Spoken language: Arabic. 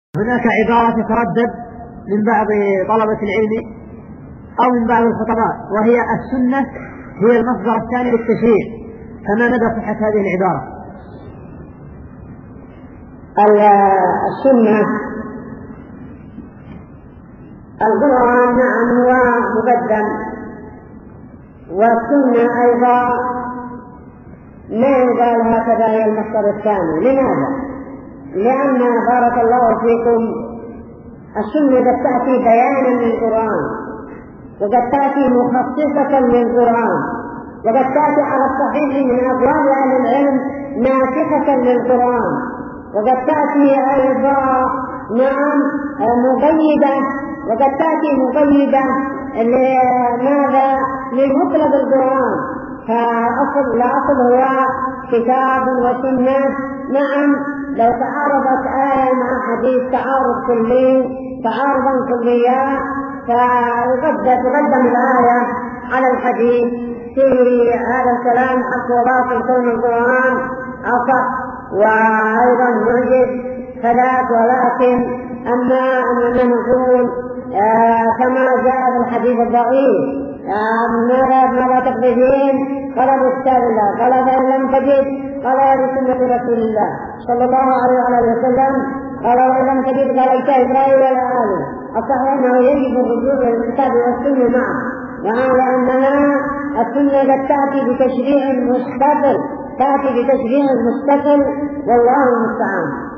هناك عبارة تتردد من بعض طلبة العلم أو من بعض الخطباء، وهي السنة هي المصدر الثاني للتشريع، فما مدى صحة هذه العبارة؟ السنة القرآن نعم هو مقدم، والسنة أيضا ما يقال هكذا هي المصدر الثاني. لماذا؟ لأن بارك الله فيكم السنة قد تأتي بيانا للقرآن، وقد تأتي مخصصة للقرآن، وقد تأتي على الصحيح من أقوال أهل العلم ناسخة للقرآن، وقد تأتي أيضا نعم مقيدة، وقد تأتي مقيدة لماذا؟ لمطلب القرآن. فالأصل هو كتاب وسنة. نعم لو تعارضت آية مع حديث تعارضا كليا فتقدم الآية على الحديث في هذا الكلام حق وباطل كون القرآن أصح وأيضا معجز فذاك. ولكن أما أننا نقول كما جاء في الحديث الضعيف ماذا تقصدين؟ قال بكتاب الله، قال فإن لم تجد قال بسنة رسول الله صلى الله عليه وسلم، قال وإن لم تجد قال اجتهد رأي ولا آله. الصحيح أنه يجب الرجوع إلى الكتاب والسنة معا، وعلى أنها السنة قد تأتي بتشريع مستقل والله المستعان.